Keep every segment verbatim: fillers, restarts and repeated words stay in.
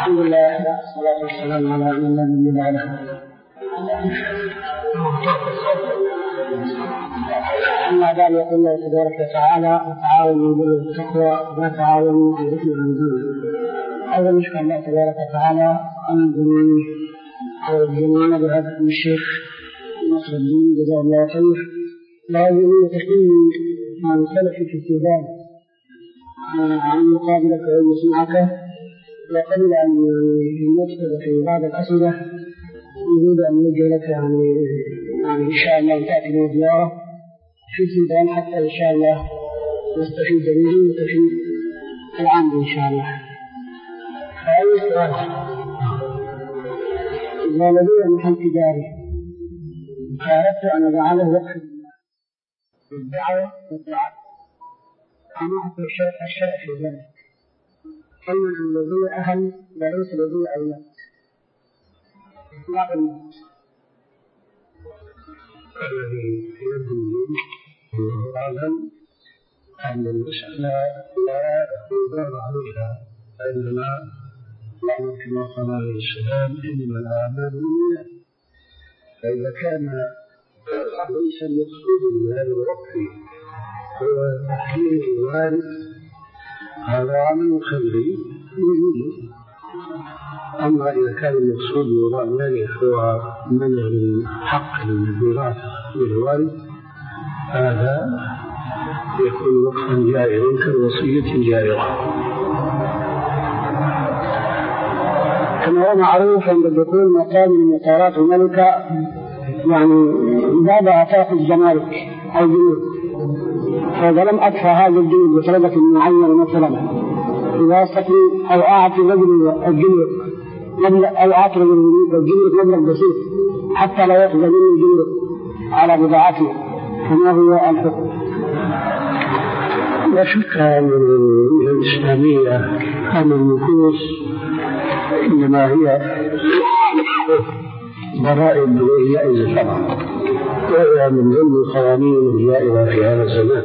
الحمد لله والصلاة والسلام على من لا نبي بعده. أما بعد يقول الله تبارك وتعالى وتعاونوا بالتقوى ولا تعاونوا بالإثم والعدوان. هذا نشكر الله تبارك وتعالى أن الجميع بهذا الشيخ نصر الدين جزاه الله خير لا يؤمن تحميل عن سلف في السودان عن مقابلة ويسمعك وقبل أن يدخل في بعض الأسئلة يريد أن يوجه لك يعني يعني إن شاء الله تأتي له زيارة في السودان حتى إن شاء الله نستفيد منه ونستفيد العام إن شاء الله. فأي سؤال إذا لدي محل تجاري فأردت أن أجعله وقف للدعوة والدعاء أما حتى الشرع في ذلك كلمة الذي أهل وليس الذي أولاد إطلاق الموت الذي يدل على أن المسألة لا يقدر عليها إنما يعني كما قال عليه السلام إنما الأعمال بالنيات. فإذا كان ليس المقصود من هذا الوقف هو تحليل الوارث هذا عمل خيري وجوده. أما إذا كان المقصود وراء ذلك هو منع الحق للميراث للوارث هذا يكون وقفا جائزا كالوصية جائزة. كما هو معروف عند دخول مقام المطارات الملكة يعني بعد عطاء الجمارك أو الجنود، فإذا لم أدفع هذا الجنود بطلبة معينة مثلا إذا استطيع أو أعطي رجل الجنود أو أعطي الجنود مبلغ بسيط حتى لا يأخذ مني الجنود على بضاعته، فما هو الحكم؟ لا شك أن الإسلامية أن النفوس إنما هي ضرائب جائزة شرعا، وهي من ضمن القوانين الجائزة في هذا الزمان.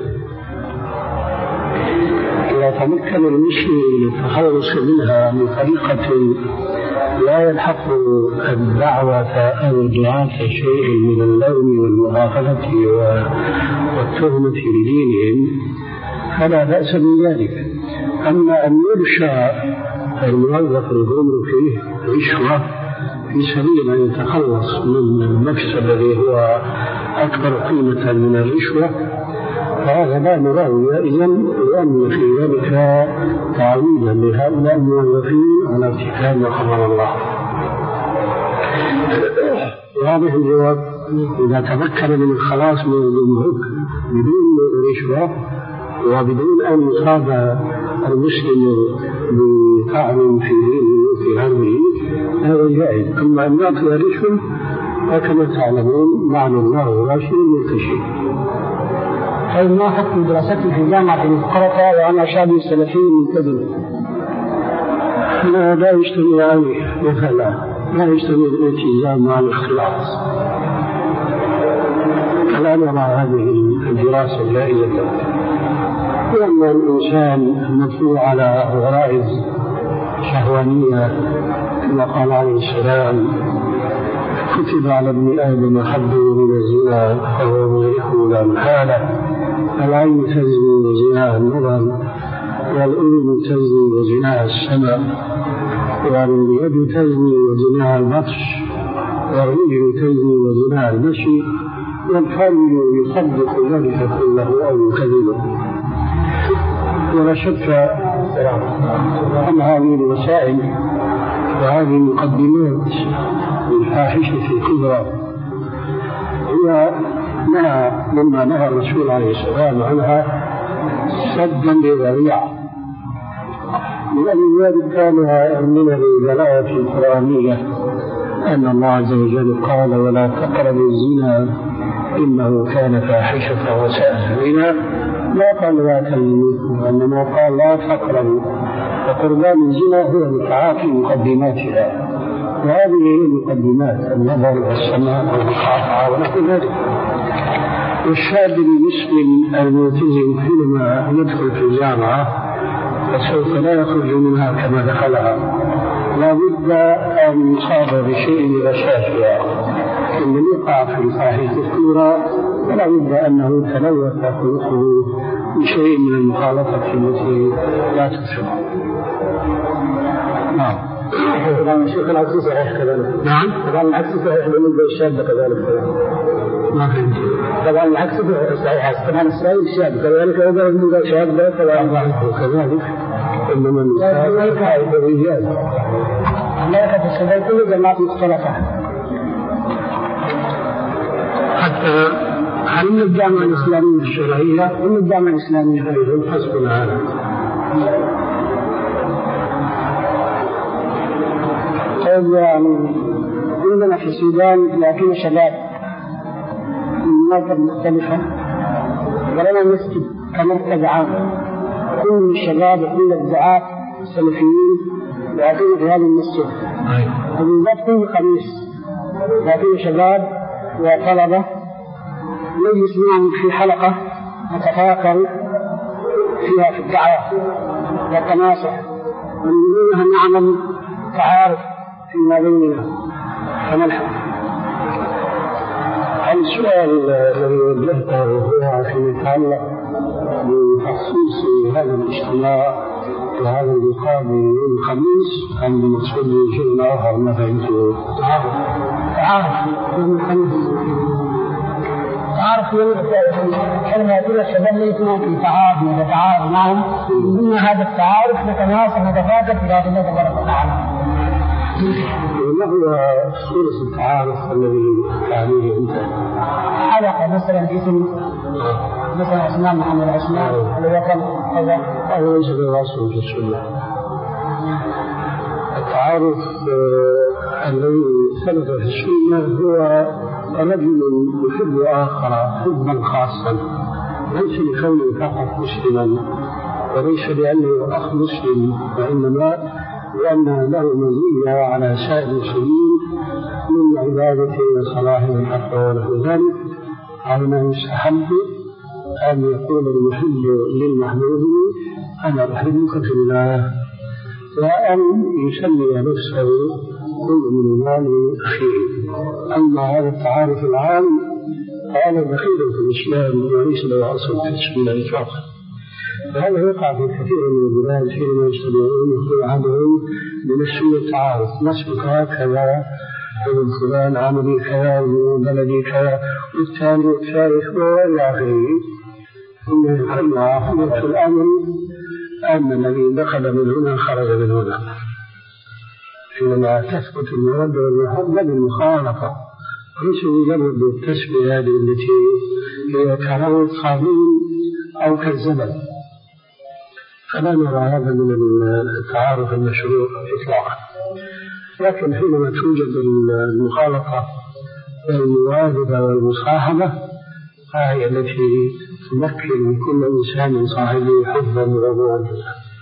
إذا تمكن المسلم من التخلص منها بطريقة لا يلحق الدعوة أو الدعاة شيء من اللوم والمغافلة والتهمة لدينهم فلا بأس من ذلك. أما أن يرشى الموظف الجمركي رشوة في سبيل أن يتخلص من المكسب الذي هو أكبر قيمة من الرشوة فهذا لا نراه جائزا، لأن في ذلك تعويضا لهؤلاء الموظفين على ارتكاب ما حرم الله. واضح الجواب. إذا تمكن من الخلاص من الجمرك بدون رشوة وبدون أن يصاب المسلم بطعن في دينه وفي عرضه هذا جائز. أما أن يعطي رشوة فكما تعلمون معنى الله وراشد منتشر. طيب ما حكم دراستي في جامعة القرطة وأنا شاب سلفي ملتزم؟ لا لا يجتمع عليه مثلا لا يجتمع الالتزام مع الاختلاط. فلا نرى هذه الدراسة اللائزة، لأن الإنسان مدفوع على غرائز شهوانية كما قال عليه السلام كتب على ابن آدم حده من الزنا فهو مغرقه لا محالة. العين تزني وزناها النظر، والأذن تزني وزناها السمع، واليد تزني وزناها البطش، والرجل تزني وزناها المشي، والفرج يصدق ذلك كله أو يكذبه. ولا شك أن هذه الوسائل وهذه المقدمات للفاحشة الكبرى هي مما نهى الرسول عليه السلام عنها سدا للذريعة، لأن ذلك كان من الدلالات القرآنية أن الله عز وجل قال ولا تقربوا الزنا إنه كان فاحشة وساء سبيلا. لا قال لا تزنوا، وإنما قال لا تقربوا، وقربان الزنا هو متعاطي مقدماتها، وهذه هي المقدمات النظر والسماع والمقاطعة ونحو ذلك. والشاب المسلم الملتزم حينما يدخل في الجامعة فسوف لا يخرج منها كما دخلها، لا بد أن يصاب بشيء من غشاشها، إن يقع في الفاحشة الكبرى فلا بد أنه تلوث خلقه بشيء من المخالطة التي لا تفسد. نعم. طبعا الشيخ العكس صحيح كذلك. نعم. طبعا العكس صحيح بالنسبة للشاب كذلك. ما فهمت. طبعا العكس صحيح. طبعا الشاب كذلك إذا بالنسبة للشاب طبعا كذلك. إنما النساء فائدة الرجال. لا يخف الشباب كل جماعات مختلفة. حتى هل من الجامعة الإسلامية الشرعية ومن الجامعة الإسلامية أيضا حسبنا هذا. طيب عندنا في السودان لكن شباب من مناطق مختلفة ولنا مسجد كمركز عام، كل الشباب وكل الدعاة السلفيين يأتون في هذا المسجد وبالذات كل خميس يأتون شباب وطلبة نجلس معهم في حلقة نتفاكر فيها في الدعوة والتناصح ونريد أن نعمل تعارف فيما بيننا فنلحق. السؤال الذي وجهته هو فيما يتعلق بتخصيص هذا الاجتماع وهذا اللقاء يوم الخميس أم بالنسبة لشيء آخر ما فهمته؟ تعارف تعارف يوم الخميس تعارف يوم الخميس حينما يقول الشباب ليسوا في تعارف نتعارف معهم من هذا التعارف نتناصح نتفاكر في هذا الله تبارك وتعالى. ما هو صورة التعارف الذي تعليه أنت؟ حلقة مثلا اسم مثلا اسماء محمد اسماء الوطن كذا هذا ليس بالواصل في السنة. التعارف الذي ثبت في السنة هو رجل يحب آخر حبا خاصا ليس لكونه فقط مسلما وليس لأنه أخ مسلم وإنما لأن له مزية على سائر المسلمين من عبادته وصلاحه والتقوى ونحو ذلك، على ما يستحب أن يقول المحب للمحبوب أنا أحبك في الله، وأن يسمي نفسه كل من مال أخيه. أما هذا التعارف العام فهذا دخيل في الإسلام وليس له أصل في السنة إطلاقا. وهذا يقع في كثير من البلاد حينما يجتمعون يقول أحدهم بنفس التعارف نسبك هكذا ابن فلان عملي كذا وبلدي كذا والثاني والثالث وإلى آخره. ثم يقول عقيدة الأمر أن الذي دخل من هنا خرج من هنا، حينما تثبت المودة والمحبة بالمخالفة ليس مجرد التسمية هذه التي هي كروت خابين أو كالزبل، فلا نرى هذا من التعارف المشروع إطلاقا. لكن حينما توجد المخالطة والمواجهة والمصاحبة فهي التي تمكن كل إنسان صاحبه حبا ومودة.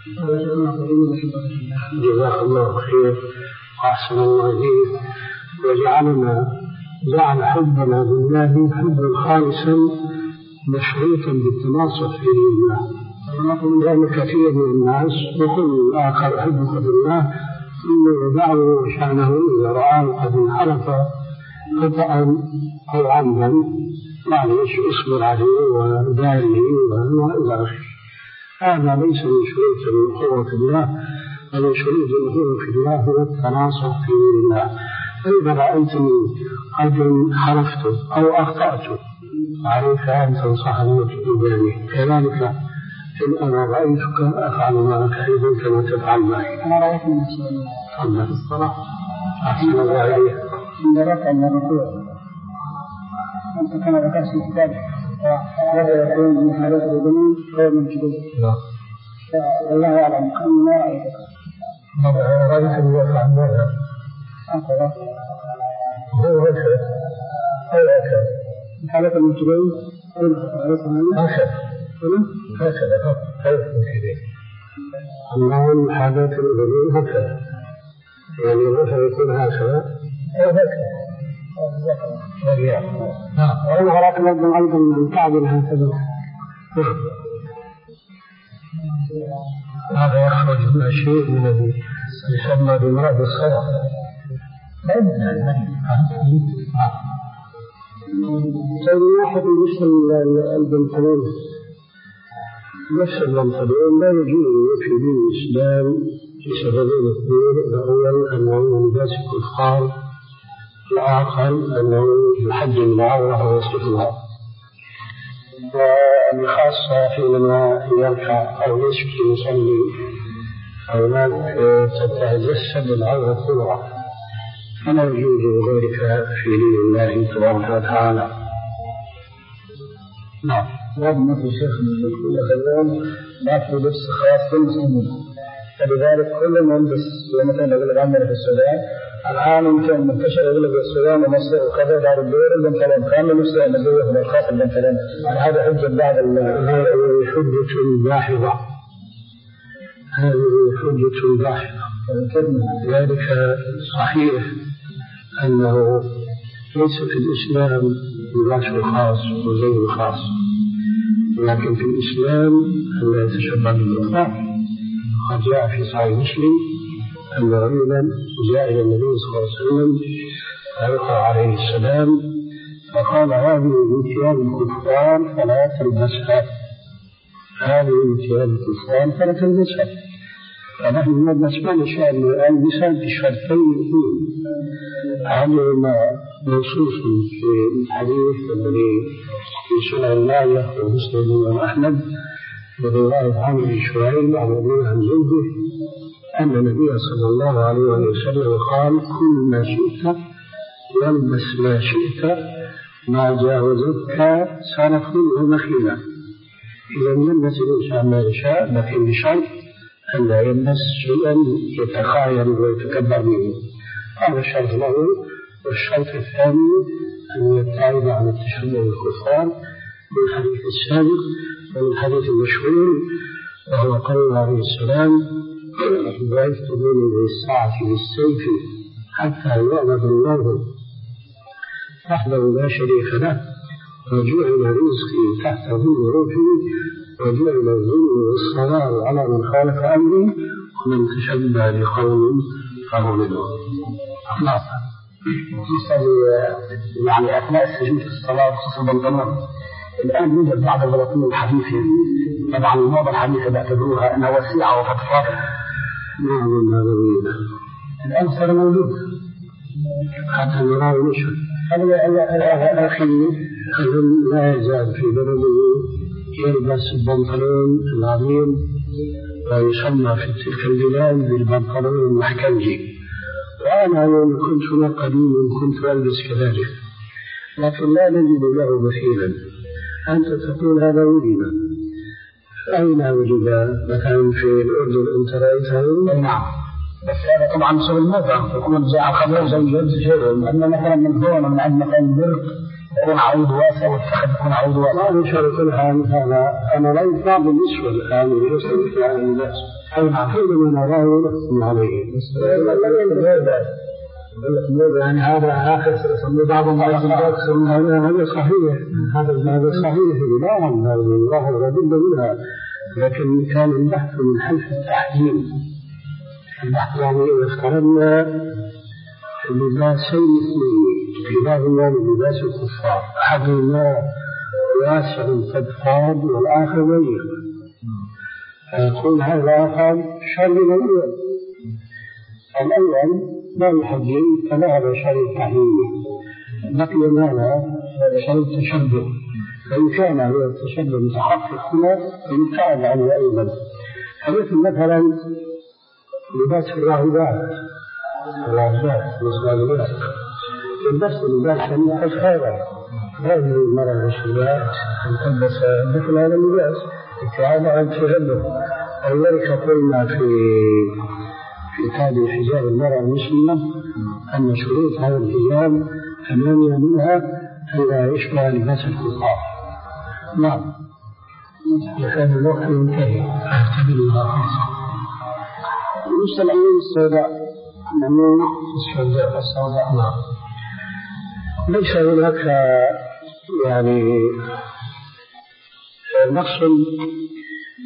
جزاك الله خير وأحسن الله إليك وجعلنا جعل حبنا بالله حبا خالصا مشروطا بالتناصح في الله. ونقول ذلك كثير من الناس يقول الآخر أحبك بالله ثم يدعو شأنه إذا رآه قد انحرف خطأ أو عمدا معلش اصبر عليه وداره وإلى آخره. هذا ليس من شروط الأخوة في الله، بل شروط الأخوة في الله هو التناصح في الله. فإذا رأيتني قد انحرفت أو أخطأت عليك أن تنصحني وتجيبني، كذلك إن أنا رأيتك أفعل معك أيضا كما تفعل معي. أنا رأيت من الصلاة في الصلاة أحسن الله عليك من ركع من الركوع أنت كما ذكرت في كتابك وهذا يكون من حالات الجنون غير من جديد. لا والله أعلم كم ما رأيتك رأيت أن يفعل ماذا هكذا هو هكذا أو هكذا من حالات المجدين هكذا هكذا هكذا الله من حالات الغلول هكذا يعني مثلا يكون هكذا أو هكذا وأنا أراك أيضا أيضا من تعدل هكذا هذا يخرج من شيء من الذي يسمى بمرض الصدق. طيب واحد يسمى البنطلون نفس البنطلون لا يجوز في دين الإسلام لسببين اثنين. الأول أنه لباس الكفار، الآخر أنه يحجم العورة ويصفها، وخاصة حينما يركع أو يسجد يصلي أو تتجسد العورة كلها، فلا يجوز ذلك في دين الله تبارك وتعالى. نعم. هذا مثل الشيخ من كل خلال ما في لبس خاص بالمسلمين، فلذلك كل من يلبس مثلا يقول لك عندنا في السودان الآن يمكن منتشر يقول لك السودان ومصر وكذا بعد الدول البنطلون كامل نفسه النبي من الخاص البنطلون، يعني هذا حجة بعض حجة باحظة، هذه حجة باحظة. ذلك صحيح أنه ليس في الإسلام لباس خاص وزي خاص، لكن في الإسلام أن يتشبه بالكفار. قد جاء في صحيح مسلم أن رجلا جاء إلى النبي صلى الله عليه وسلم عليه السلام فقال هذه من ثياب الكفار فلا تلبسها، هذه من ثياب الكفار فلا تلبسها. فنحن نلبس ما نشاء النساء بشرطين اثنين، أحدهما منصوص في الحديث الذي في سنن الماجه ومسلم وأحمد برواية عمرو بن شعيب عن أبيه عن جده أن النبي صلى الله عليه وسلم قال كل ما شئت والبس ما شئت ما جاوزتك سلف ومخيلة. إذا يلبس الإنسان ما يشاء لكن بشرط أن لا يلبس شيئا يتخايل ويتكبر منه، هذا الشرط الأول. والشرط الثاني أن يبتعد عن التشبه بالكفار من الحديث السابق ومن الحديث المشهور وهو قول عليه السلام بعثت بين الساعة بالسيف حتى يعبد الله وحده لا شريك له وجعل رزقي تحت ظل روحي وجعل الظلم والصلاة على من خالف أمري ومن تشبه بقوم فهو منهم. نعم. يعني أثناء السجود في الصلاة خصوصا بالضمير الآن يوجد بعض البلاطين الحديثة، طبعا الموضة الحديثة باعتبروها أنها وسيعة وفضفاضة. نعم هذا الآن صار موجود حتى نراه نشر. هذا الأخير لا يزال في بلده يلبس البنطلون العظيم ويسمى في تلك البلاد بالبنطلون المحكمجي، وأنا يوم كنت هنا قديما كنت ألبس كذلك، لكن لا نجد له مثيلا. أنت تقول هذا وجد، أين وجد؟ مثلا في الأردن أنت رأيته؟ نعم، بس هذا طبعا بسبب الموضة يكون زي عقبه زي جد، لأن مثلا من هون من عند مكان برك يكون عود واسع والفخذ يكون عود واسع. ما نشر كل حال هذا أنا رأيت بعض النسوة الآن يرسل في عالم الناس حينما نراه نحكم عليه. يعني هذا آخر سنة بعض الناس هذا صحيح، هذا صحيح لا الله رد منها، لكن كان البحث من حيث التحليل. البحث يعني اخترنا لباسين اثنين لباسهما لباس الكفار، أحدهما واسع فضفاض والآخر ضيق، فيكون هذا الآخر شر من الأول. الأول لا يحجم فذهب شر التحليل، بقي ماذا شر التشبه، فإن كان هو التشبه متحقق هنا يبتعد عنه أيضا. فمثل مثلا لباس الراهبات الراهبات والصالحات يلبس لباسا متشابها، هذه المرأة المسلمات أن تلبس مثل هذا اللباس ابتعاد عن التشبه. ولذلك قلنا في في هذه حجاب المرأة المسلمة أن شروط هذا الحجاب ثمانية منها أن لا يشبه لباس الكفار. نعم. وكان الوقت ينتهي أعتبر الله نفس العيون السوداء العيون السوداء السوداء نعم. ليس هناك يعني نقص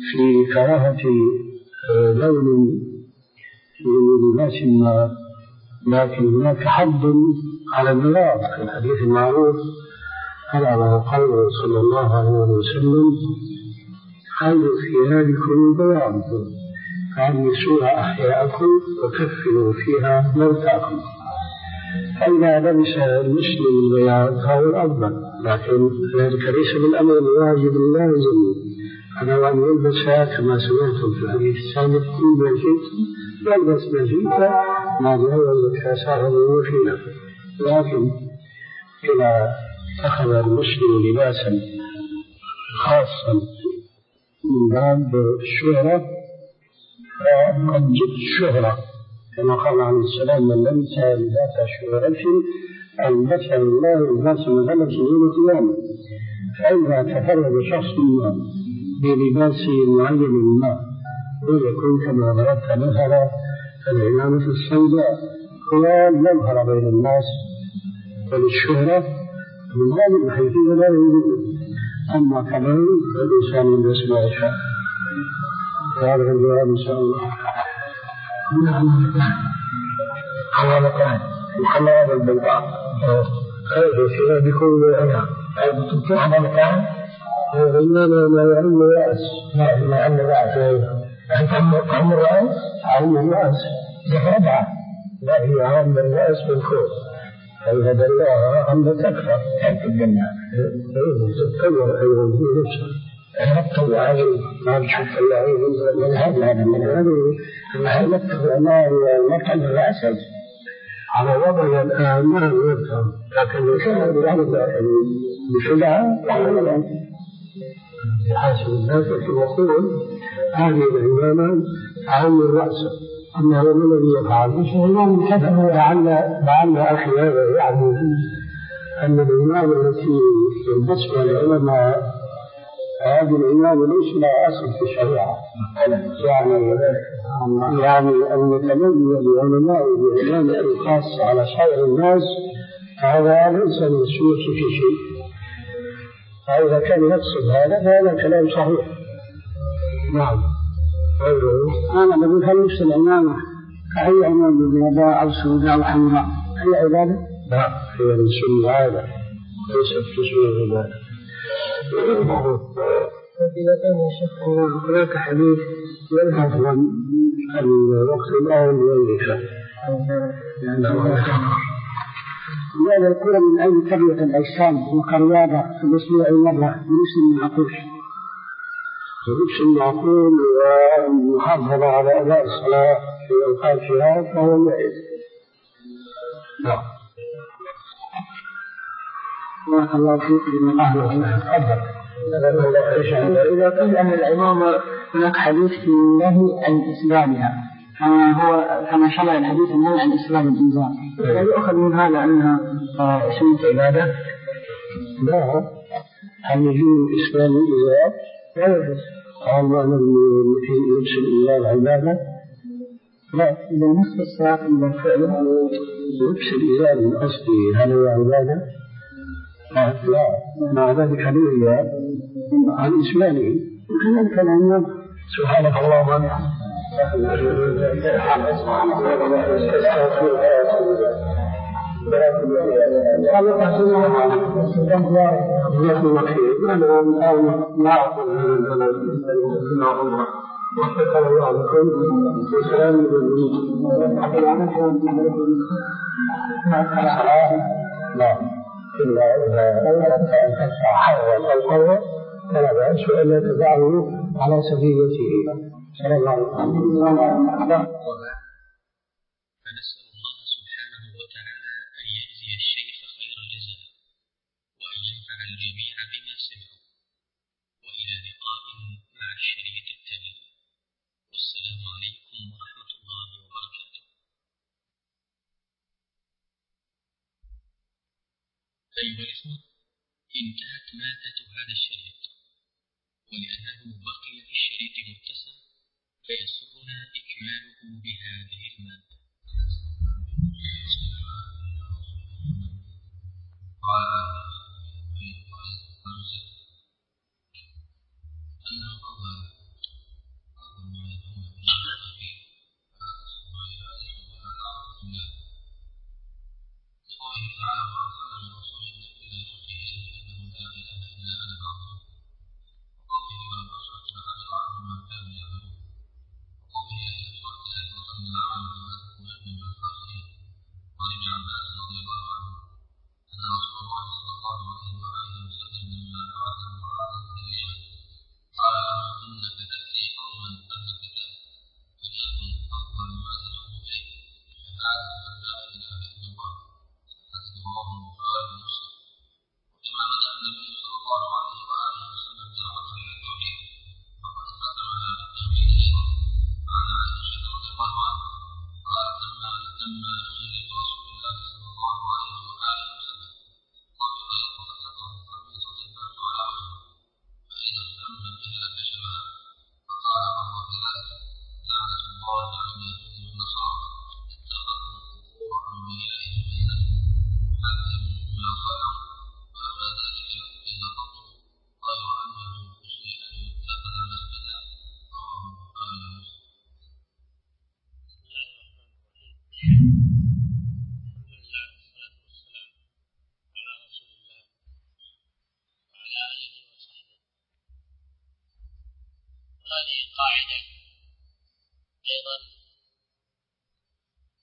في كراهة لون من لباس ما، لكن هناك حد على البياض في الحديث المعروف ألا وهو قوله صلى الله عليه وسلم: خير ثيابكم البياض فألبسوها أحياءكم وكفنوا فيها موتاكم. فإذا لبس المسلم البياض فهو الأفضل، لكن ذلك ليس بالأمر الواجب اللازم، أنا أن يلبس كما سمعتم في الحديث السابق: كل ما شئت يلبس ما شئت ما جاوز كاساه وفينا. لكن إذا أخذ المسلم لباسا خاصا من باب الشهرة فقد جئت الشهرة، كما قال عليه السلام: من لبس لباس شهرة ألبسه الله لباس مذلة يوم القيامة. فإذا تفرد شخص ما بلباس معين ما ويكون كما ضربت مثلا العمامة السوداء ويظهر بين الناس وللشهرة من هذه الحيثية لا يوجد. أما كمان فالإنسان يلبس ما يشاء. وهذا الجواب إن شاء الله. حوالتان الحمام والبيضاء خير ثيابكم الأنعام. في حوالتان إنما ما يعم الرأس، ما يعم الرأس أنت عم الرأس عم الرأس زهرها، لا هي عام الرأس بالخوف، فإذا دلاها عم تكفر تكفر الجنة تتكبر أيضا في نفسها. هبطوا عليه ما بشوف الله من هذا هذا من هذا ما هبطوا الأمار والمركب الرأس على وضع الآن ما يفهم، لكن يشعر بهذا بشجاعة يحاسب الناس ويقول: هذه العمامة عن الرأس، أما هو الذي يفعل الإمام كتبه لعل لعل أخي هذا يعني أن العمامة التي بالنسبة للعلماء هذه العمامة ليس لها أصل في الشريعة، يعني يعني المتميز للعلماء بعلماء خاصة على سائر الناس هذا ليس من السنة في شيء. فإذا كان يقصد هذا فهذا كلام صحيح. نعم. أنا بقول هل نفس العمامة كأي عمامة بيضاء أو سوداء أو حمراء أي عبادة؟ لا، هي من سنة هذا ليست في سنة العبادة. إذا كان يا شيخ هناك حديث يذهب عن الوقت الآن والإشاء لأن الكرة من أي تربية الأجسام وكرياضة في الأسبوع مرة بنفس المعقول بنفس المعقول والمحافظة على أداء الصلاة في أوقاتها فهو معيد. نعم. بارك الله فيك بما أهله. تفضل. إذا قيل أن العمامة هناك حديث في النهي عن إسبابها كما هو كما شمل الحديث النهي عن إسباب الإنزال، هل يؤخذ من هذا أنها سنة عبادة؟ لا، هل يجوز إسباب الإزار؟ لا يجوز. هل معنى لبس الإزار عبادة؟ لا، إذا نصف الساق من الفعل لبس الإزار من أصله هل هو عبادة؟ لا، مع ذلك حديث عن إسماله وكذلك العمام. سبحانك اللهم وبحمدك. إلا إذا حول القوة فلا بأس وإلا تدعه على سبيلته صلى الله عليه وسلم. فنسأل الله سبحانه وتعالى أن يجزي الشيخ خير الجزاء وأن ينفع الجميع بما سمعوا، وإلى لقاء مع الشريط التالي، والسلام عليكم ورحمة الله وبركاته. أيها الإخوة، انتهت مادة هذا الشريط، ولأنه بقي في الشريط متسع فيسرنا إكماله بهذه المادة. أن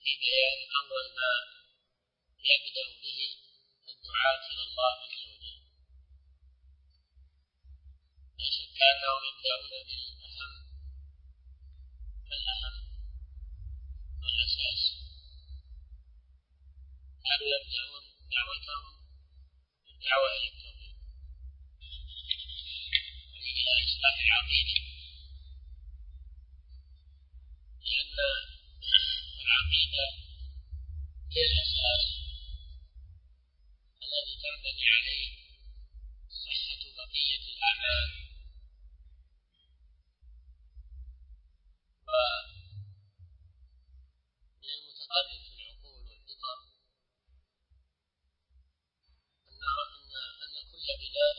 في بيان أول ما يبدأ به الدعاة إلى الله عز وجل. لا شك أنهم يبدأون بالأهم فالأهم والأساس، كانوا يبدأون دعوتهم بالدعوة إلى التوحيد، يعني إلى إصلاح العقيدة، لأن العقيدة هي الأساس الذي تنبني عليه صحة بقية الأعمال. ومن المتقرر في العقول والفطر أن أن كل بناء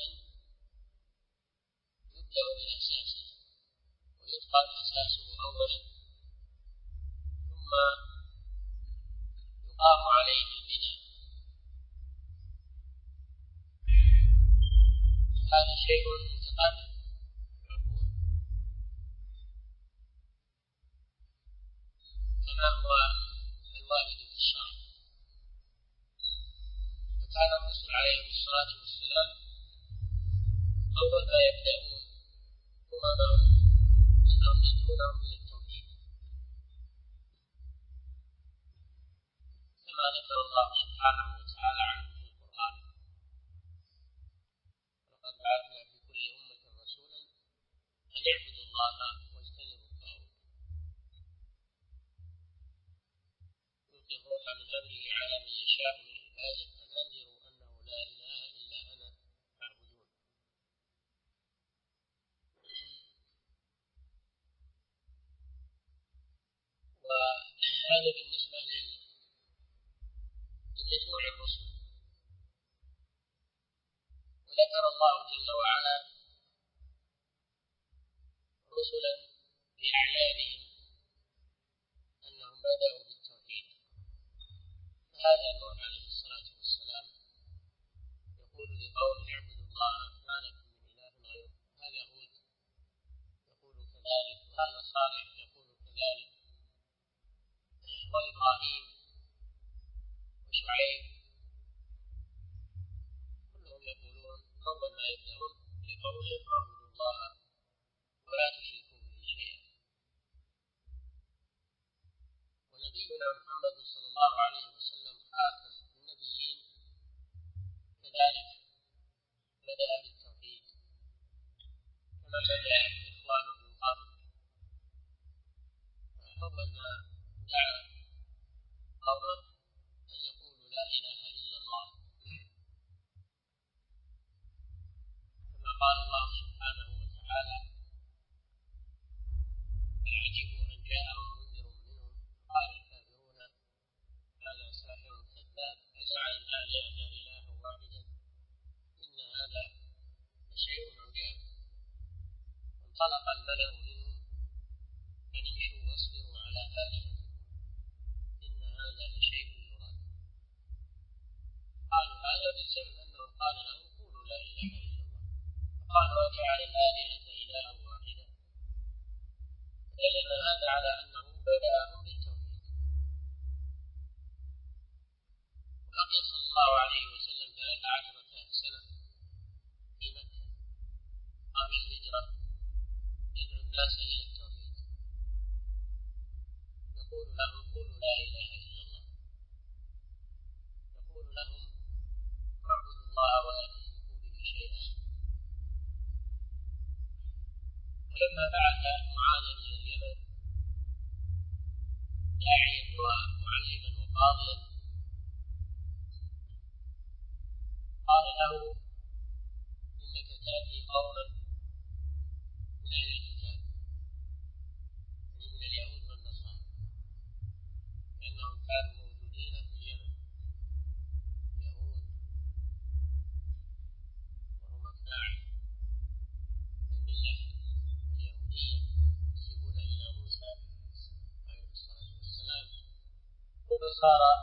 يبدأ بأساسه ويتقن أساسه أولا ثم يقام عليه البناء. هذا شيء متقرر في العقول كما هو الوارد في الشرع. وكان الرسل عليهم الصلاة والسلام أول ما يبدأون أممهم أنهم يدعونهم إلى التوحيد، كما ذكر الله سبحانه وتعالى عنه في القرآن: ولقد بعثنا في كل أمة رسولا أن اعبدوا الله واجتنبوا الطاغوت يلقي الروح من أمره على من يشاء من عباده أن أنذروا أنه لا إله إلا أنا فاعبدون. وهذا بالنسبة لمجموع الرسل. وذكر الله جل وعلا رسلا بأعيانهم أنهم بدأوا بالتوحيد. فهذا نوح عليه الصلاة والسلام يقول لقومه اعبدوا الله ما لكم من إله غيره. هذا هود يقول كذلك، وهذا صالح يقول كذلك، وإبراهيم وشعيب كلهم يقولون أول ما يبدأون لقولهم اعبدوا الله ولا تشركوا به شيئا. ونبينا محمد صلى الله عليه وسلم خاتم النبيين كذلك بدأ بالتوحيد كما بدأ إخوانه من قبل. أول ما دعا قومه أن يقولوا لا إله إلا الله، كما قال الله سبحانه وتعالى: بل عجبوا أن جاءهم منذر منهم قال الكافرون هذا ساحر كذاب أجعل الآلهة إلها واحدا إن هذا لشيء عجاب. فانطلق الملأ منهم أن امشوا واصبروا على آلهتكم إن هذا لشيء يراد. قالوا هذا بسبب أنه قال لهم قولوا لا إله إلا الله، فقالوا أجعل الآلهة إلها واحدا. دل هذا على أنه بدأهم بالتوحيد. وبقي صلى الله عليه وسلم ثلاث عشرة سنة في مكة قبل الهجرة يدعو الناس إلى التوحيد، يقول لهم قولوا لا إله إلا الله، يقول لهم اعبدوا الله ولا تشركوا به شيئا. ولما بعث معاذا إلى اليمن داعيا ومعلما وقاضيا قال له: إنك تأتي قوما من أهل الكتاب، يعني من اليهود والنصارى، لأنهم كانوا موجودين في اليمن، يهود وهم أتباع الملة اليهودية ينتسبون إلى موسى عليه الصلاة والسلام، والنصارى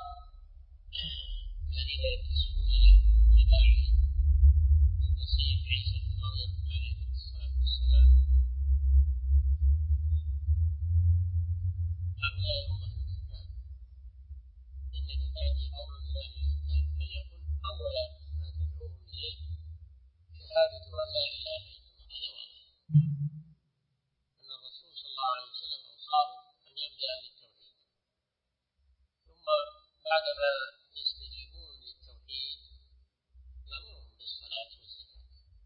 الذين ينتسبون إلى اتباع المسيح عيسى بن مريم عليه الصلاة والسلام. هؤلاء هم أهل الكتاب، بعدما يستجيبون للتوحيد يأمرهم بالصلاة والزكاة،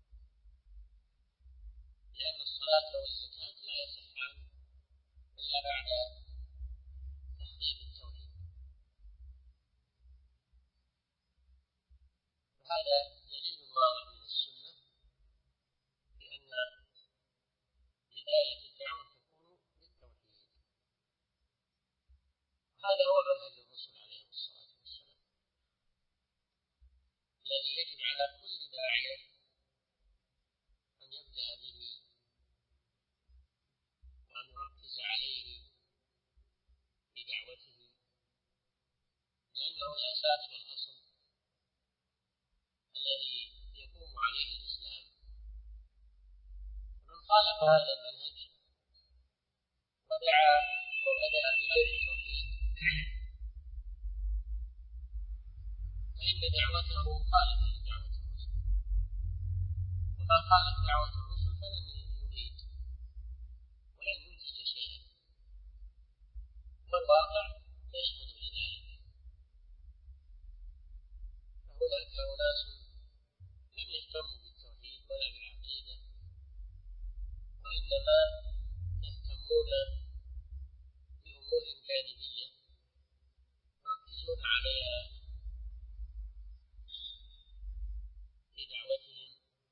لأن الصلاة والزكاة لا يصحان إلا بعد تحقيق التوحيد. وهذا دليل واضح من السنة بأن بداية الدعوة تكون بالتوحيد. هذا هو منهج الرسل عليهم الصلاة والسلام الذي يجب على كل داعية أن يبدأ به وأن يركز عليه في دعوته، لأنه الأساس والأصل الذي يقوم عليه الإسلام. ومن خالف هذا المنهج ودعا وبدأ بغير التوحيد فإن دعوته مخالفة لدعوة الرسل، وما خالف دعوة الرسل فلن يفيد ولن ينتج شيئا، والواقع يشهد لذلك. فهناك أناس لم يهتموا بالتوحيد ولا بالعقيدة، وإنما يهتمون بأمور جانبية يركزون عليها في دعوتهم،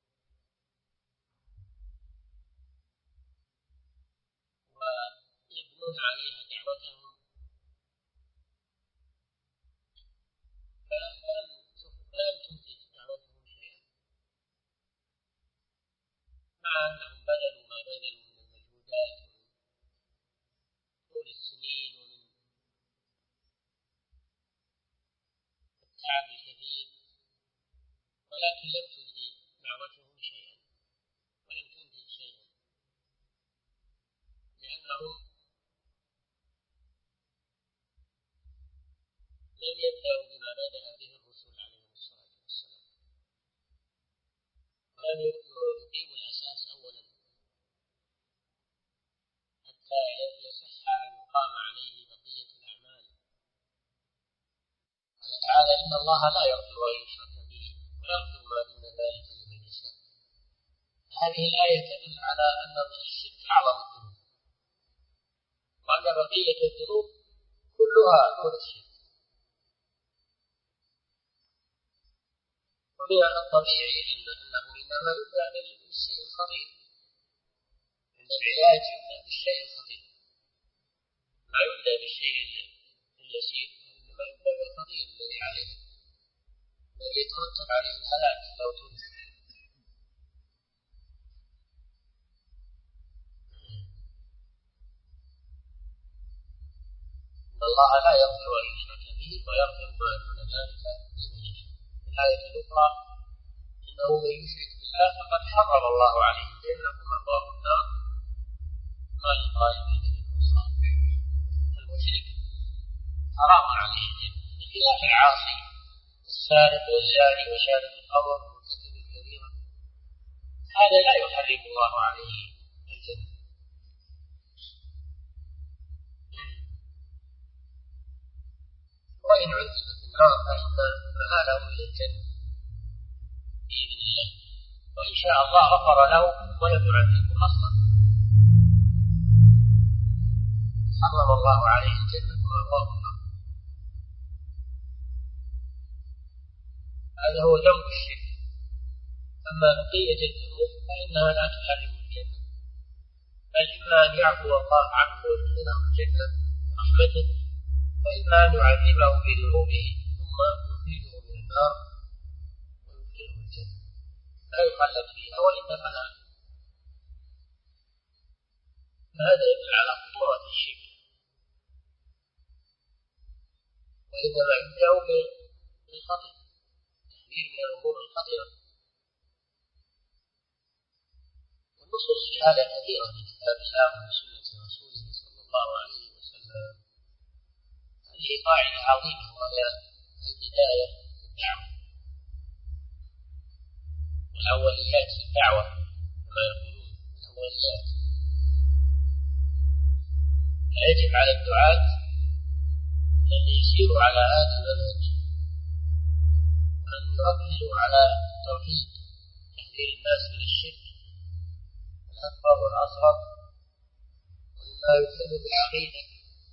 ويبنون عليها دعوتهم، فلم تنتج دعوتهم شيئا، مع أنهم بذلوا ما بذلوا من المجهودات ومن طول السنين ومن التعب الكثير، ولكن لم تجدي دعوتهم شيئا ولم تنتج شيئا، لأنهم لم يبدأوا بما بدأ به الرسل عليهم الصلاة والسلام، ولم يقيموا الأساس أولا حتى يصح أن يقام عليه بقية الأعمال. قال تعالى: إن الله لا يغفر أن يشرك به ويغفر ما دون ذلك لمن يشاء. هذه الآية تدل على أن الشرك أعظم الذنوب، وأن بقية الذنوب كلها دون الشرك. ومن الطبيعي أنه إنما يبدأ بالشيء الخطير، عند العلاج يبدأ بالشيء الخطير، لا يبدأ بالشيء اليسير، إنما يبدأ بالخطير الذي عليه الذي يترتب عليه الهلاك لو تنسى. إن الله لا يغفر أن يشرك به ويغفر ما دون ذلك لمن يشاء. في الآية الأخرى: إنه من يشرك بالله فقد حرم الله عليه الجنة ومأواه النار ما للظالمين من أنصار. المشرك حرام عليه الجنة، بخلاف العاصي السارق والزاني وشارب الخمر ومرتكب الكبيرة، هذا لا يحرم الله عليه الجنة. وإن عذب في النار فإن مآله إلى الجنة بإذن الله، وإن شاء الله غفر له ولم يعذبه أصلا. حرم الله عليه الجنة ومأواه النار. هذا هو ذنب الشرك. أما بقية الذنوب فإنها لا تحرم الجنة، بل إما أن يعفو الله عنه ويدخله الجنة برحمته، وإما أن يعذبه بذنوبه ثم يخرجه من النار ويدخله الجنة لا يخلد فيها وإن دخلها. فهذا يدل على خطورة الشرك، وإنما يبدأ بالخطر، تحذير من الأمور الخطرة. والنصوص في هذا كثيرة من كتاب الله وسنة رسوله صلى الله عليه وسلم. هذه قاعدة عظيمة وهي البداية في الدعوة والأوليات في الدعوة كما يقولون الأوليات. فيجب على الدعاة أن يسيروا على هذا المنهج وأن يركزوا على التوحيد، تحذير الناس من الشرك الأكبر والأصغر ومما يفسد العقيدة،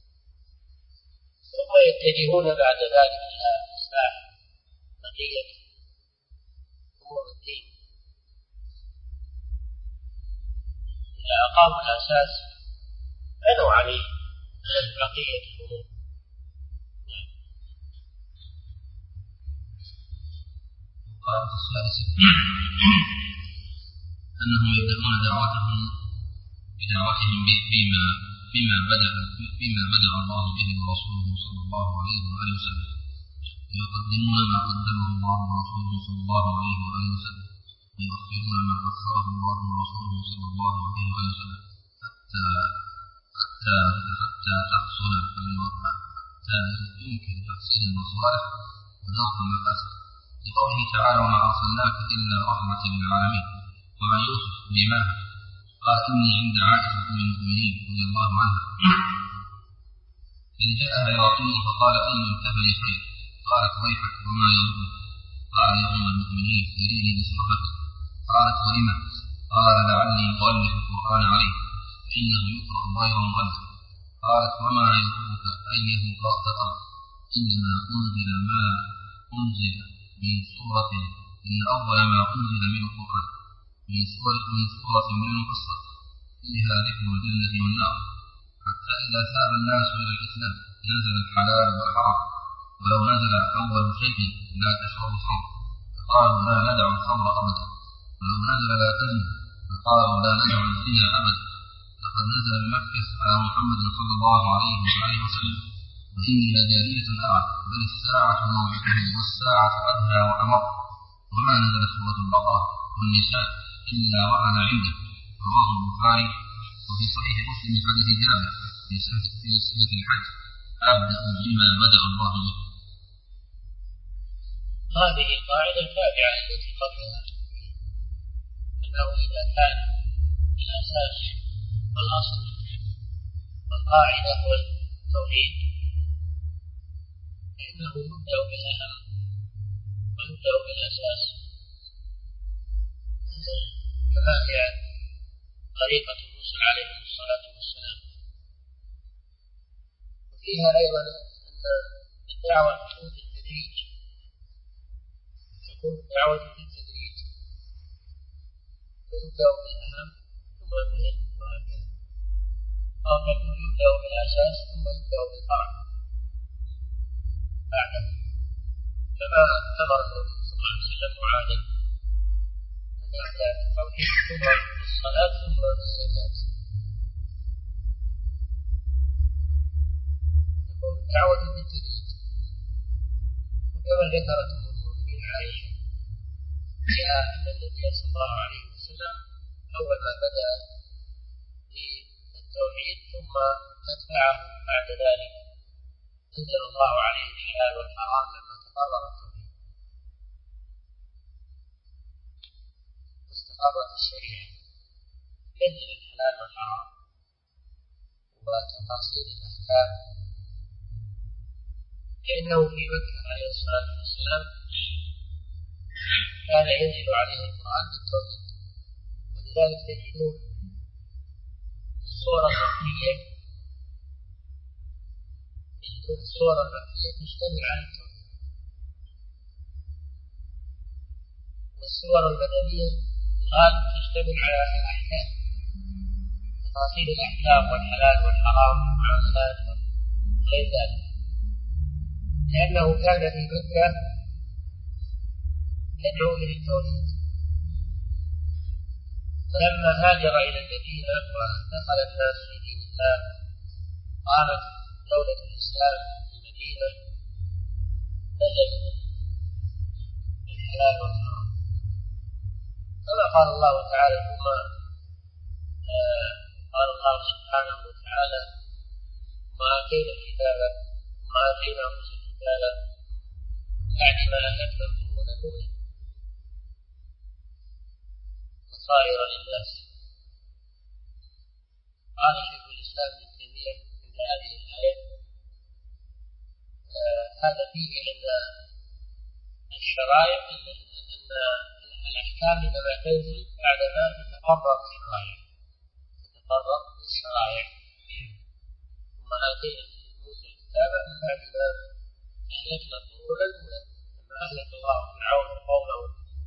ثم يتجهون بعد ذلك إلى إصلاح بقية أمور الدين. إذا أقاموا الأساس بنوا عليه بقية الأمور. القاعدة السادسة أنهم يبدأون دعوتهم بدعوتهم بما بما بدأ بما بدأ الله به ورسوله صلى الله عليه وآله وسلم، يقدمون ما قدمه الله ورسوله صلى الله عليه وآله وسلم، ويؤخرون ما أخره الله ورسوله صلى الله عليه وآله وسلم، حتى حتى حتى تحصل حتى يمكن تحصيل المصالح ودرء المفاسد، لقوله تعالى: وما أرسلناك إلا رحمة للعالمين. وعن يوسف بن ماهر قال: إني عند عائشة أم المؤمنين رضي الله عنها إذ جاءها يراقبني فقال: أي الكفر خير؟ قالت: ويحك وما يضرك؟ قال: يا أم المؤمنين يريني نصحك. قالت: ولما؟ قال: لعلي أؤلف القرآن عليه فإنه يقرأ غير مؤلف. قالت: وما يضرك أيه قرأت؟ إنما أنزل ما أنزل من سورة إن أول ما أنزل من القرآن من سورة من سورة من المفصل فيها ذكر الجنة والنار، حتى إذا سار الناس إلى الإسلام نزل الحلال والحرام، ولو نزل أول شيء لا تشرب الخمر فقالوا لا ندع الخمر أبدا، ولو نزل لا تزن فقالوا لا ندع الزنا أبدا. لقد نزل بمكة على محمد صلى الله عليه وآله وسلم: وإني لجارية أعلم بل الساعة موعدهم والساعة أدهى وأمر. وما نزلت سورة البقرة والنساء إلا وأنا عنده. رواه البخاري. وفي صحيح مسلم من حديث جابر في سنة الحج: أبدأ بما بدأ الله به. هذه قاعدة تابعة التي قبلها، أنه إذا كان الأساس والأصل والقاعدة هو التوحيد فإنه يبدأ بالأهم ويبدأ بالأساس، كما هي طريقة الرسل عليهم الصلاة والسلام. وفيها أيضا أن الدعوة تكون بالتدريج، تكون الدعوة بالتدريج، فيبدأ بالأهم ثم المهم وهكذا، أو تكون يبدأ بالأساس ثم يبدأ بالفرع بعده، كما أمر النبي صلى الله عليه وسلم معاذ أن يبدأ بالتوحيد ثم بالصلاة ثم بالزكاة. تكون الدعوة بالتدريج، وكما ذكرت أم المؤمنين عائشة فيها أن النبي صلى الله عليه وسلم أول ما بدأ بالتوحيد ثم أتبعه بعد ذلك أنزل الله عليه الحلال والحرام لما تقرر التوحيد واستقرت الشريعة، ينزل الحلال والحرام وتفاصيل الأحكام، لأنه في مكة عليه الصلاة والسلام كان ينزل عليه القرآن بالتوحيد، ولذلك تجدون الصورة المكية تجدون الصورة المكية تشتمل على التوحيد، والصور المدنية الغالب تشتمل على الأحكام، تفاصيل الأحكام والحلال والحرام والمعاملات وغير ذلك، لأنه كان في مكة يدعو إلى التوحيد. فلما هاجر إلى المدينة ودخل الناس في دين الله قامت دولة الإسلام في المدينة نزل الحلال والحرام، كما قال الله تعالى: ثم آه قال الله سبحانه وتعالى: ما آتينا الكتاب ما آتينا موسى الكتاب بعد ما أهلكنا القرون الأولى بصائر للناس. قال شيخ الإسلام ابن تيمية عند هذه الآية: هذا فيه أن الشرائع أن الأحكام إنما تنزل بعدما تتقرر الشرائع تتقرر الشرائع ثم آتينا موسى الكتاب من بعد ما أهلكنا القرون الأولى لما أهلك الله فرعون وقومه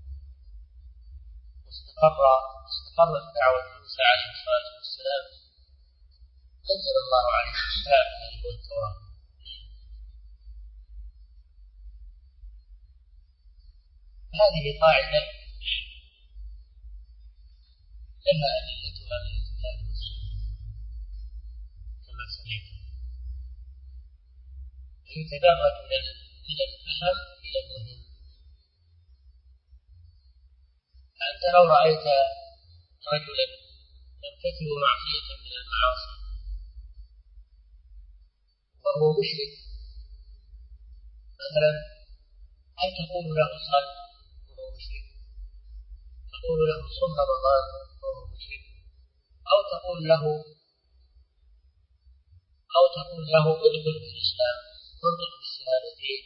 واستقر استقرت دعوة موسى عليه الصلاة والسلام أنزل الله عليه الكتاب الذي هو التوراة. هذه قاعدة لها أدلتها من الكتاب والسنة كما سمعت، يتدرج من الأهم إلى المهم. أنت لو رأيت رجلا يرتكب معصية من المعاصي وهو مشرك مثلا، هل تقول له صل وهو مشرك؟ تقول له صم رمضان وهو مشرك؟ أو تقول له أو تقول له ادخل في الإسلام وانطق بالشهادتين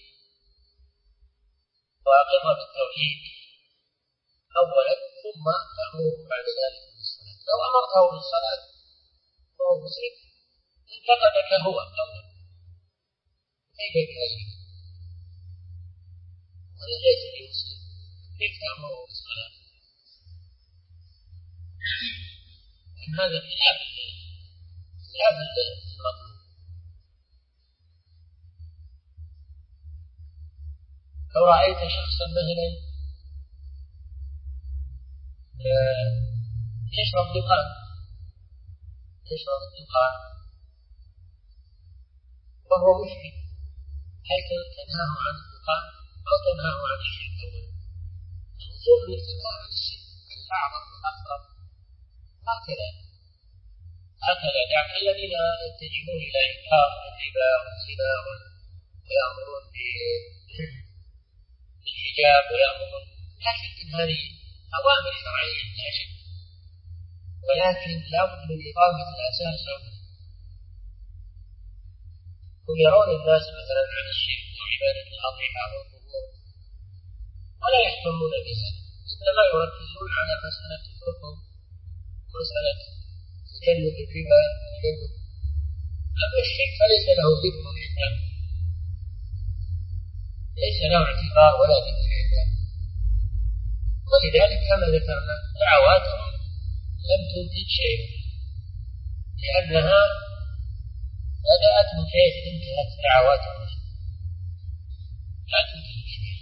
وأقر بالتوحيد أولا ثم تأمره بعد ذلك بالصلاة؟ لو أمرته بالصلاة وهو مشرك انتقدك هو أولا، كيف بغيره؟ ولا ليس بمسلم، كيف تأمره بالصلاة؟ إن هذا خلاف خلاف المطلوب. لو رأيت شخصا مثلا يشرب دخان يشرب الدخان وهو مشرك، هل تنهاه عن الدخان أو تنهاه عن الشرك أولا؟ الوصول للتنهى عن الشرك الأعظم والأخطر هكذا هكذا دعك الذين يتجهون إلى إنكار الربا والزنا ويأمرون بالحجاب ويأمرون، لا شك أن هذه أوامر شرعية لا شك، ولكن لا بد من إقامة الأساس أولا. هم يرون الناس مثلا عن الشرك وعبادة الأضرحة والقبور ولا يهتمون بها، إنما يركزون على مسألة الحكم ومسألة تجنب الربا وتجنب. أما الشرك فليس له ذكر عندهم، ليس له اعتبار ولا ذكر عندهم، ولذلك كما ذكرنا دعواتهم لم تنتج شيء، لأنها بدأت من حيث انتهت دعواتهم لا تنتج شيء،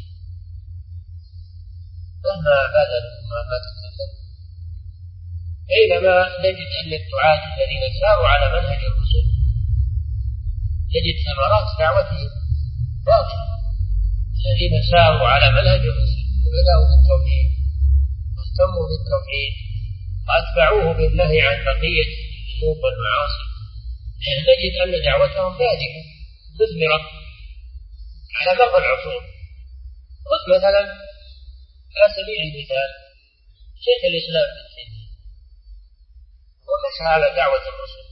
مهما بذلوا وما تكلموا. بينما نجد أن الدعاة الذين ساروا على منهج الرسل نجد ثمرات دعوتهم واضحة، الذين ساروا على منهج الرسل وبدأوا بالتوحيد واهتموا بالتوحيد وأتبعوه بالنهي عن بقية الذنوب والمعاصي، نجد أن دعوتهم ناجحة مثمرة على مر العصور. خذ مثلا على سبيل المثال شيخ الإسلام ابن تيمية ومشى على دعوة الرسل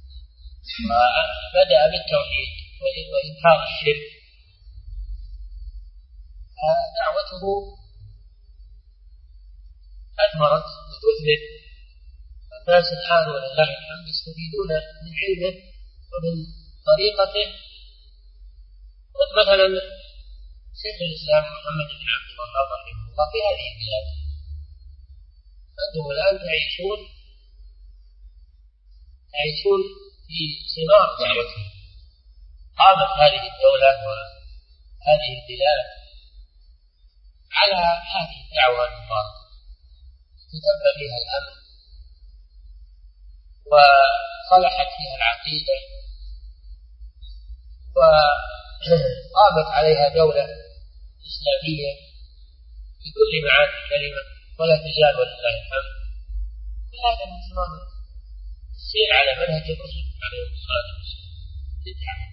وبدأ بالتوحيد وإنكار الشرك، دعوته أثمرت وتثمر، الناس الآن ولله الحمد يستفيدون من علمه ومن طريقته. خذ مثلا شيخ الإسلام محمد بن عبد الوهاب رحمه الله في هذه البلاد، أنتم الآن تعيشون تعيشون في ثمار دعوته. قامت هذه الدولة وهذه البلاد على هذه الدعوة المباركة، تتبع فيها الأمن وصلحت فيها العقيدة وقامت عليها دولة إسلامية بكل معاني الكلمة ولا تزال ولله الحمد. وهذا من ثمار السير على منهج الرسل عليه الصلاة والسلام للدعوة.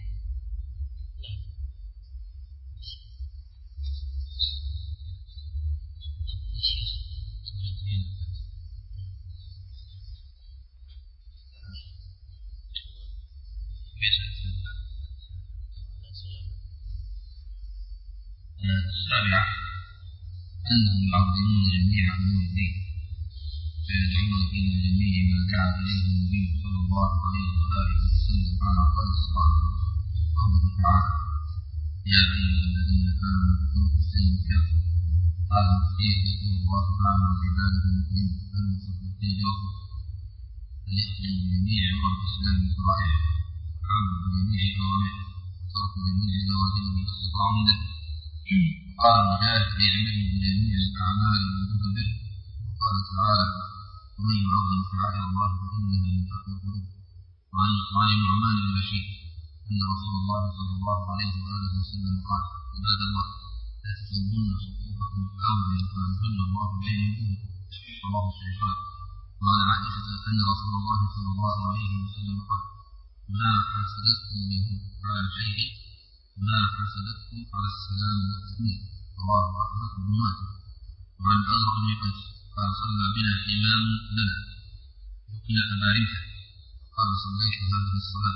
السابعة أنهم يعظمون جميع أمور الدين فيدعون إلى جميع ما دعا إليه النبي صلى الله عليه وآله وسلم على قول الصلاة قوله تعالى يا أيها الذين آمنوا ادخلوا في السلم كافة قال فيه يقول الله تعالى عباده المؤمنين المصدقين بربه أن يخدموا بجميع أمور الإسلام وشرائعه وعملوا بجميع أوامره وتركوا جميع زواجره ما استطاعوا من ذلك. قال مجاهد يعملوا بجميع الأعمال وجود به. وقال تعالى ومن يعظم شعائر الله فإنها من تقوى القلوب. وعن النعمان بن بشير أن رسول الله صلى الله عليه وآله وسلم قال عباد الله لا تسوون صفوفكم أو ليخالفن الله بين وجوهكم رواه الشيخان. وعن عائشة أن رسول الله صلى الله عليه وسلم قال ما حسدتكم اليهود على شيء ما حسدتكم على السلام والتسليم رواه أحمد بن ماجه. وعن أزرق بن قيس قال صلى بنا إمام لنا يقنى أباريته قال صليت هذه الصلاة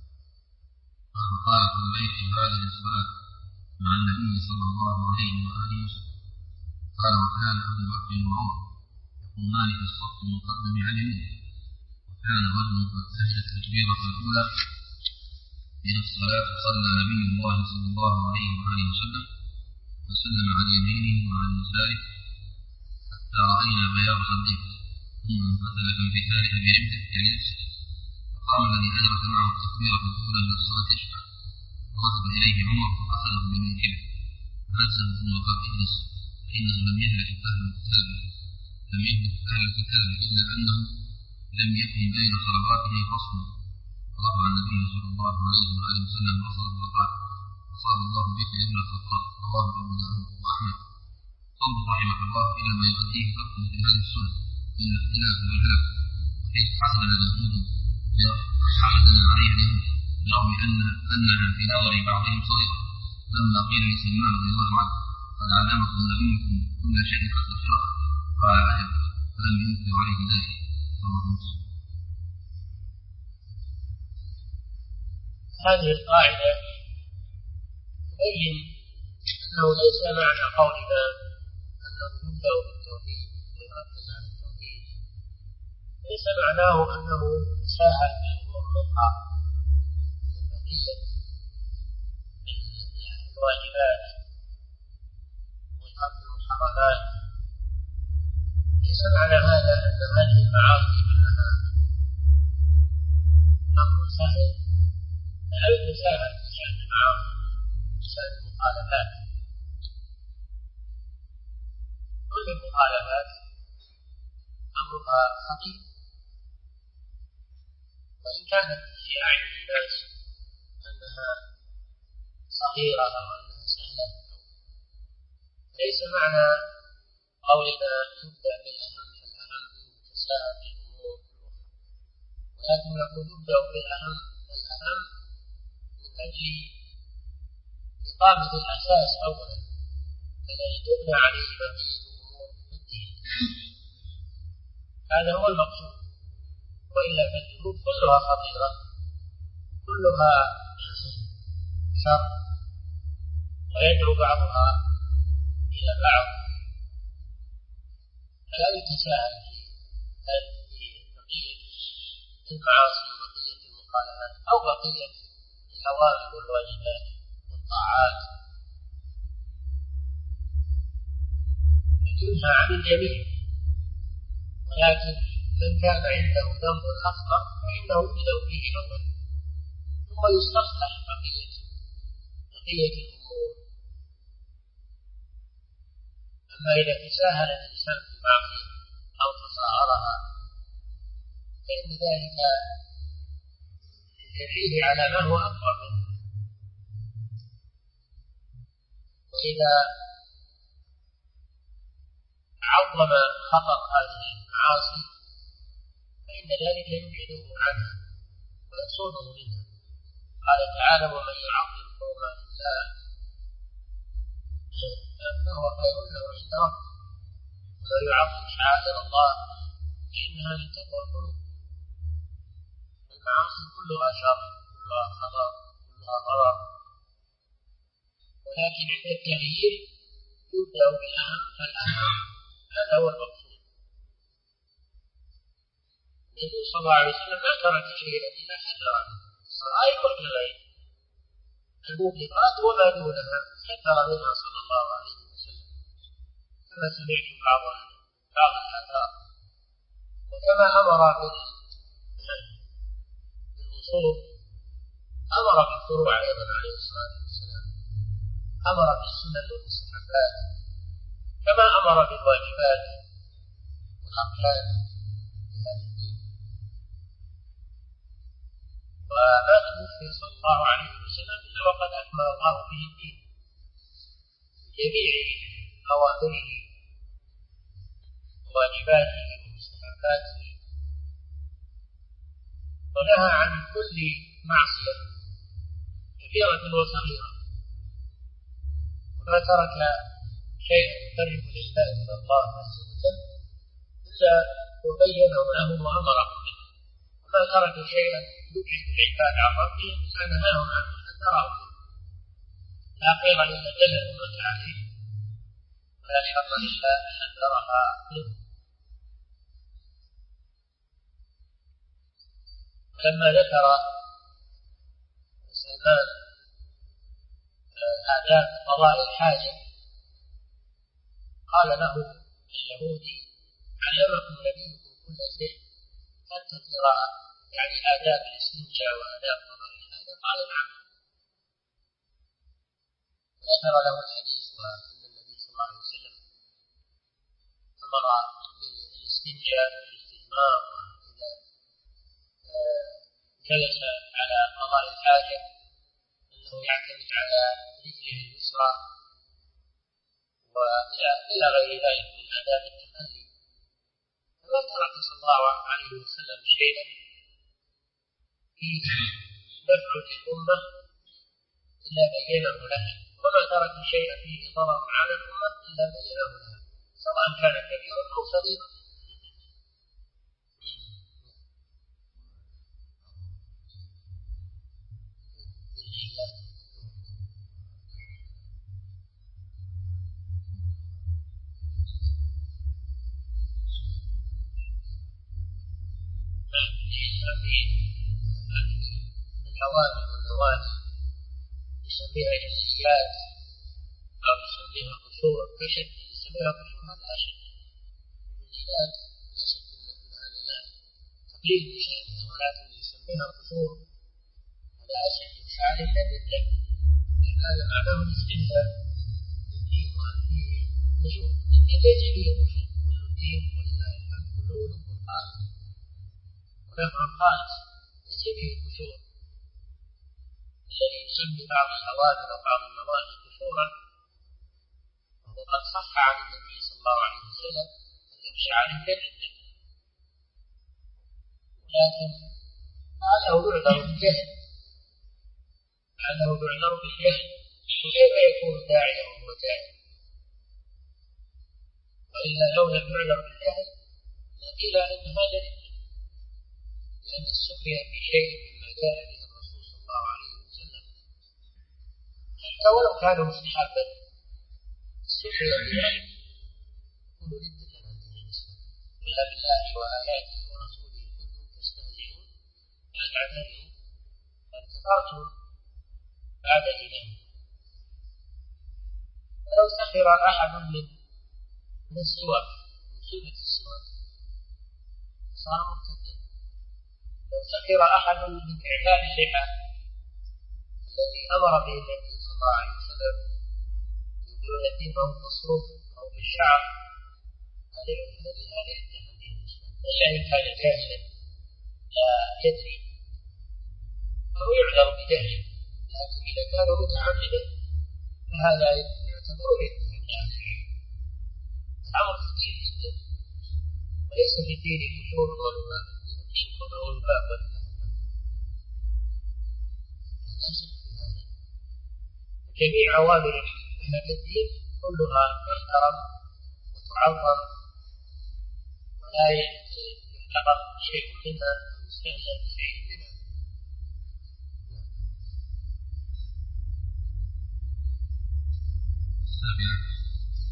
فقال صليت هذه الصلاة مع النبي صلى الله عليه وآله وسلم. قال وكان أبو بكر وعمر يقومان في الصف المقدم عن اليمين وكان رجل قد سجد التكبيرة الأولى من الصلاة فصلى نبي الله صلى الله عليه وآله وسلم وسلم عن يمينه وعن يساره حتى رأينا بياض خده ثم انفتل كانفتال أبي رمته يعني نفسه. فقام الذي أدرك معه التكبيرة الأولى من الصلاة يشفع ووثب إليه عمر فأخذه بمنكبه فهزه ثم قال اجلس فإنه لم يهلك أهل الكتاب لم يهلك أهل الكتاب إلا أنه لم يكن بين صلواته فصل. فرفع النبي صلى الله عليه وآله وسلم بصره وقال أصاب الله بك يا ابن الخطاب رواه أبو داود وأحمد. قول رحمه الله إلى ما يؤديه فرق في هذه السنة من الاختلاف والهلاك. وحيث حصل اليهود حمدنا عليها اليهود رغم أن أنها في نظر بعضهم صغيرة لما قيل لسلمان رضي الله عنه قد علمكم نبيكم كل شيء حتى الشرع قال أجل فلم ينكر عليه ذلك رواه مسلم. هذه القاعدة تبين أنه ليس معنى قولنا أنه يبدأ بالتوحيد ويركز على التوحيد ليس معناه أنه يتساهل بالأمور الأخرى من بقية الواجبات وترك المحرمات. ليس معنى هذا أن هذه المعاصي أنها أمر سهل لا يتساهل في شأن المعاصي في شأن المخالفات. كل المخالفات أمرها خطير وإن كانت في أعين الناس أنها صغيرة أو أنها سهلة ليس معنى قولنا يبدأ بالأهم فالأهم يتساهل بالأمور الأخرى ولكن نقول يبدأ بالأهم فالأهم من أجل إقامة الأساس أولا الذي تبنى عليه بقية الأمور الدين. هذا هو المقصود. وإلا فالذنوب كلها خطيرة كلها شر ويدعو بعضها إلى بعض فلا يتساهل في بقية المعاصي وبقية المخالفات أو بقية الأوامر والواجبات والطاعات. ينهى عن الجميع ولكن من كان عنده ذنب أخطر فإنه يبدأ به أولا ثم يستصلح بقية بقية الأمور. أما إذا تساهل الإنسان في المعصية أو تصاغرها فإن ذلك يجريه على ما هو أكبر منه. وإذا عظم خطر هذه المعاصي فإن ذلك يبعده عنها ويصونه منها. قال تعالى ومن يعظم حرمات الله فهو خير له عند ربه ومن يعظم شعائر الله فإنها من تقوى القلوب. المعاصي كلها شر كلها خطر كلها ضرر ولكن عند التغيير يبدأ بالأهم فالأهم، هذا هو المقصود. النبي صلى الله عليه وسلم ما ترك شيئا إلا حذر منه، الصغائر والكبائر، الموبقات وما دونها حذر منها صلى الله عليه وسلم، كما سمعتم بعض بعض الآثار. وكما أمر بالأصول أمر بالفروع أيضا عليه الصلاة والسلام، أمر بالسنن والمستحبات، كما أمر بالواجبات والأركان في هذا الدين. وما توفي صلى الله عليه وسلم إلا وقد أكمل الله به الدين جميع أوامره وواجباته ومستحباته، ونهى عن كل معصية كبيرة وصغيرة، وما ترك شيئا يقرب العباد إلى الله عز وجل إلا وبينه له وأمرهم به، وما ترك شيئا يبعد العباد عن ربهم إلا نهاهم عنه وحذرهم منه. لا خير إلا دل الأمة عليه، ولا شر إلا حذرها منه. لما ذكر سلمان آداب قضاء الحاجة قال له اليهودي: علمكم نبيكم كل شيء حتى القراءة، يعني آداب الاستنجاء وآداب قضاء الحاجة؟ قال: نعم. ذكر له الحديث وأن النبي صلى الله عليه وسلم أمر بالاستنجاء والاستثمار، وإذا جلس على قضاء الحاجة أنه يعتمد على رجله اليسرى، وإلى غير ذلك من آداب التخلي. فما ترك صلى الله عليه وسلم شيئا فيه نفع للأمة إلا بينه لها، وما ترك شيئا فيه ضرر على الأمة إلا بينه لها، سواء كان كبيرا أو صغيرا. هذه الأوامر والنواهي يسميها جزئيات أو يسميها قشور، فشد يسميها قشور، هذا أشد. الجزئيات لا شك أن هذا لا تقليل مشاهدها، ولكن يسميها قشور هذا أشد يشعر إلا جدا، لأن هذا معناه الاستهزاء بالدين وأن فيه قشور. الدين ليس فيه قشور، كل الدين ولله الحمد كله لب خالص ونفع خالص، ليس فيه قشور. الذي يسمي بعض الأوامر وبعض النواهي قشورا وهو قد صح عن النبي صلى الله عليه وسلم يخشى عليه جدا، ولكن لعله يعذر بالجهل، لعله يعذر بالجهل. وكيف يكون داعيا وهو جاهل؟ وإلا لو لم يعذر بالجهل لقيل إن هذا رده، لأن السخرية في شيء مما جاء به الرسول صلى الله عليه وسلم حتى ولو كان مستحبا، السخرية في شيء يكون ردة عن دين الإسلام. قل بالله وآياته ورسوله كنتم تستهزئون لا تعتذروا قد كفرتم بعد إيمانكم. فلو سخر أحد من من السواك، من صفة السواك، صار مرتدا. لو سخر أحد من إعفاء اللحى الذي أمر به النبي صلى الله عليه وسلم، يقولون الدين ما هو مصروف أو بالشعر، هذا الذي هذا يدعي عن دين الإسلام، إلا إن كان جاهلا لا يدري فهو يعذر بجهله، لكن إذا كان متعمدا فهذا يعتبر ردة عند أهل العلم. الأمر خطير جدا، وليس في الدين قشور ولباب، الدين كله لباب ولله لا شك في هذا. جميع أوامر الدين كلها تحترم وتعظم، ولا يحتقر شيء منها ويستهزأ بشيء منها. السابعة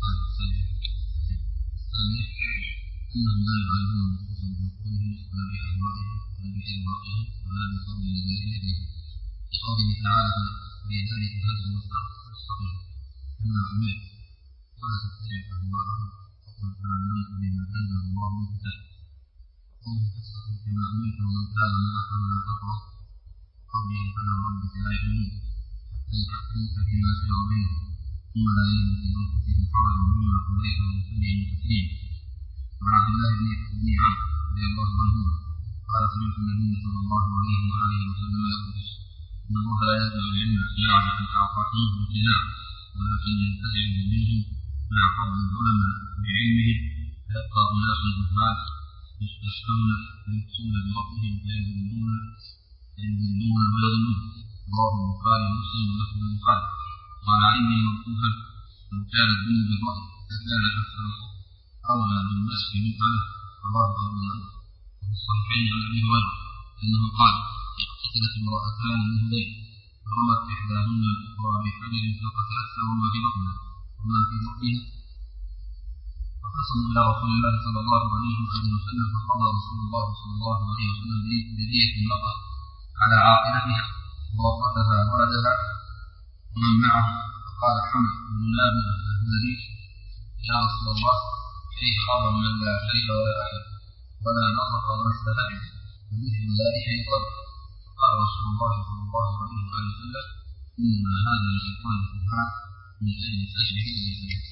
الثانية أنهم لا يعرفون النصوص بعقولهم ولا بأهوائهم ولا بأذواقهم ولا بقول الجاهلين لقوله تعالى ولذلك هدوا واستقيم كما أمرت ولا تتبع أهواءهم وقل آمنت بما أنزل الله من كتاب وقوله فاستقم كما أمرت ومن تاب معك ولا تطغوا وقوله فلا وربك لا يؤمنون حتى يحكموك فيما شجر بينهم ثم لا يجدوا في أنفسهم حرجا مما قضيت ويسلموا تسليما. وعن عبد الله بن عمرو رضي الله عنهما قال سمعت النبي صلى الله عليه وآله وسلم يقول إن الله لا ينزع العلم شيعة أعطاهم الجناح ولكن ينتزع منهم مع فضل العلماء بعلمهم فيبقى أناس جهال يستشفون فيفتون بربهم فيذلون فيذلون ويضلون. رواه البخاري ومسلم ولفظ البخاري. قال علي موقوفا لو كان الدين بالرأي لكان أكثر أولى بالنسب من أله. رواه أبو داود. وفي الصحيحين عن أبي هريرة أنه قال اقتتلت امرأتان من هذيل فرمت إحداهن الأخرى بحجر فقتلتها وما في بطنها وما في بطنها فخصموا إلى رسول الله صلى الله عليه وسلم فقضى رسول الله صلى الله عليه وسلم بدية المرأة على عاقلتها ووقتها ولدها ومن معه. فقال حمد بن نابل الهذلي يا رسول الله كيف أرى من لا شيء ولا أحد ولا نطق ولا استفاد فمثل ذلك يقال. فقال رسول الله صلى الله عليه وسلم إنما هذا الشيطان سبحانه من أجل سجده لله.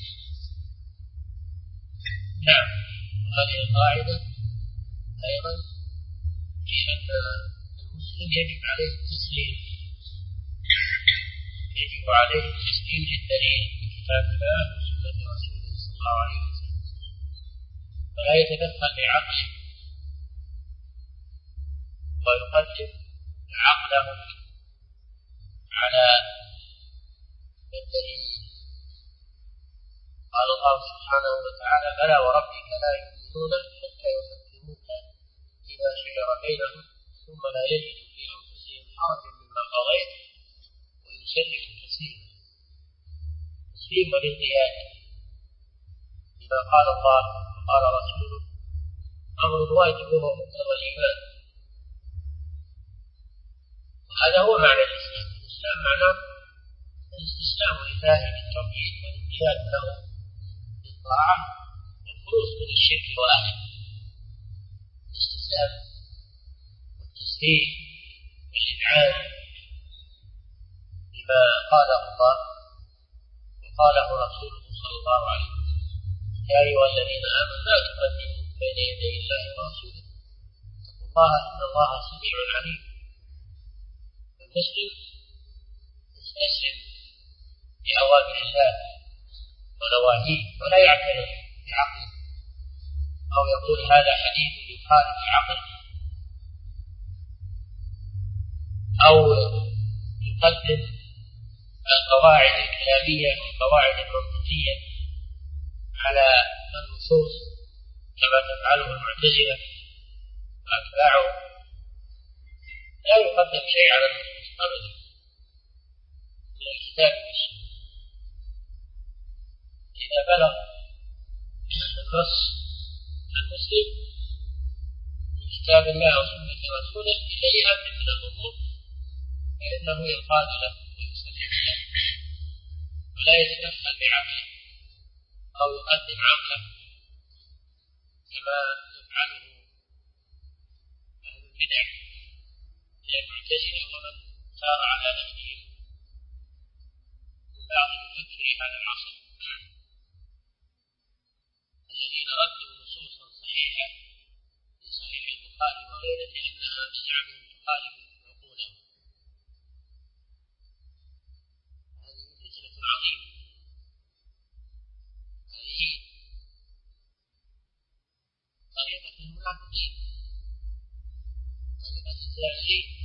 نعم. هذه القاعدة أيضا في أن المسلم يجب عليه التسليم يجب عليه التسليم للدليل من كتاب الله وسنة رسوله صلى الله عليه وسلم ولا يتدخل بعقله ويقدم عقله على الدليل. قال الله سبحانه وتعالى بلى وربك لا يؤمنون حتى يحكموك فيما شجر بينهم ثم لا يجدوا في أنفسهم حرجا مما قضيت ويسلموا تسليما. تسليم والانقياد لما قال الله وقال رسوله أمر واجب ومقتضى الإيمان. وهذا هو معنى الإسلام. الإسلام معناه الاستسلام لله بالتوحيد والانقياد له بالطاعة والخلوص من الشرك وأهله. الاستسلام والتسليم والإذعان لما قاله الله وقاله رسوله صلى الله عليه وسلم. يا أيها الذين آمنوا لا تقدموا بين يدي الله ورسوله اتقوا الله إن الله سميع عليم. المسلم يستسلم لأوامر الله ونواهيه ولا يعترض بعقله أو يقول هذا حديث يخالف العقل أو يقدم القواعد الكلامية والقواعد المنطقية على النصوص كما تفعله المعتزلة وأتباعهم. لا يقدم شيء على النصوص أبدا من الكتاب والسنة. إذا بلغ النص المسلم من كتاب الله وسنة رسوله في أي أمر من الأمور فإنه ينقاد له ويسلم له ولا يتدخل بعقله أو يقدم عقله كما يفعله أهل البدع من المعتزلة ومن سار على نهجهم من بعض مفكري هذا العصر الذين ردوا نصوصا صحيحة في صحيح البخاري وغيره لأنها بزعمهم تخالف عقولهم. هذه فتنة عظيمة. هذه طريقة المنافقين طريقة الزاهرين